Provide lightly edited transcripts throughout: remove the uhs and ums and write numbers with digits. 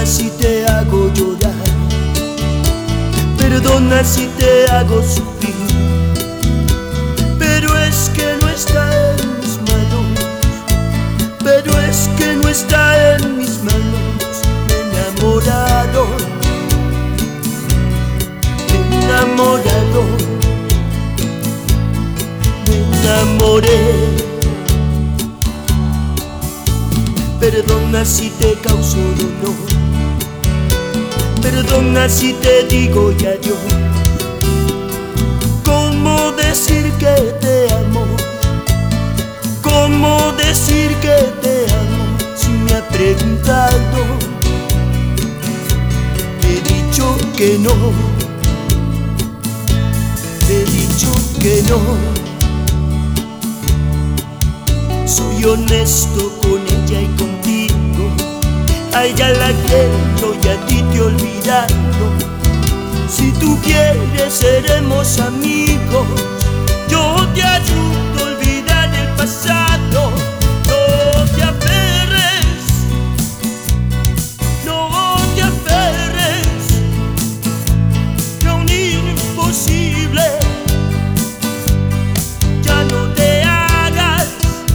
si te hago llorar, perdona si te hago sufrir, pero es que no está en mis manos, pero es que no está en mis manos. Me he enamorado, me he enamorado, me enamoré. Perdona si te causo dolor, perdona si te digo ya yo. ¿Cómo decir que te amo? ¿Cómo decir que te amo? Si me ha preguntado, he dicho que no, he dicho que no. Soy honesto con ella y contigo, a ella la quiero y a ti te he olvidado. Si tú quieres seremos amigos, yo te ayudo a olvidar el pasado. No te aferres, no te aferres a un imposible. Ya no te hagas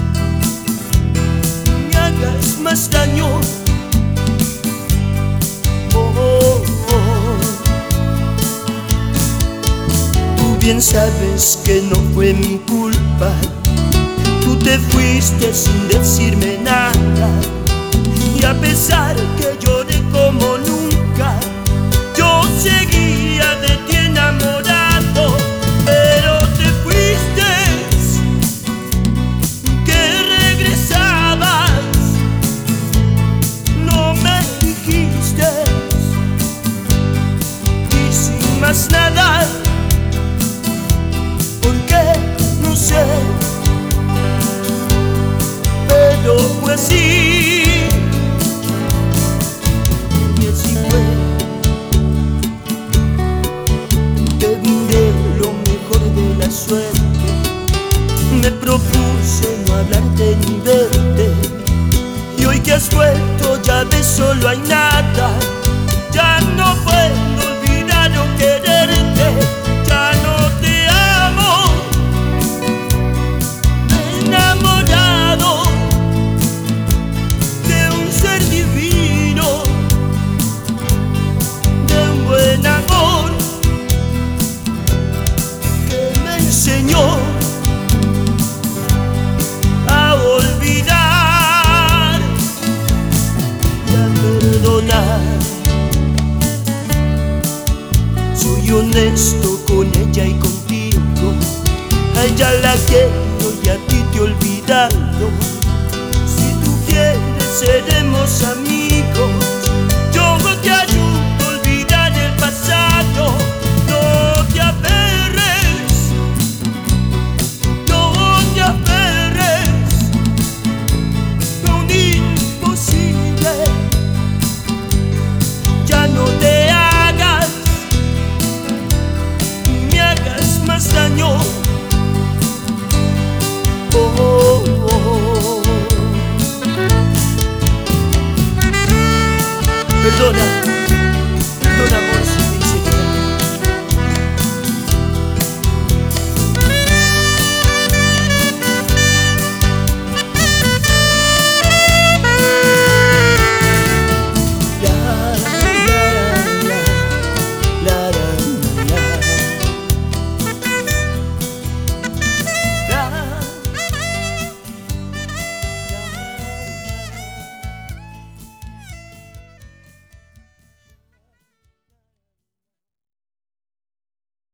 más daño. Tú bien sabes que no fue mi culpa, tú te fuiste sin decirme nada, y a pesar que lloré como nunca, yo seguía de ti enamorado. Pero te fuiste, que regresabas, no me dijiste, y sin más nada, porque no sé, pero fue así, y así fue. Te brindé lo mejor de la suerte, me propuse no hablarte ni verte, y hoy que has vuelto ya ves solo hay nada. Ya no puedo olvidar o quererte, ya no te amo. Me he enamorado de un ser divino, de un buen amor que me enseñó a olvidar y a perdonar. Soy honesto con ella y contigo, a ella la quiero y a ti te he olvidado. Si tú quieres seremos amigos, yo te ayudo a olvidar el pasado. No te aferres, no te aferres a un imposible. Ya no te hagas, ni me hagas más daño. Perdona.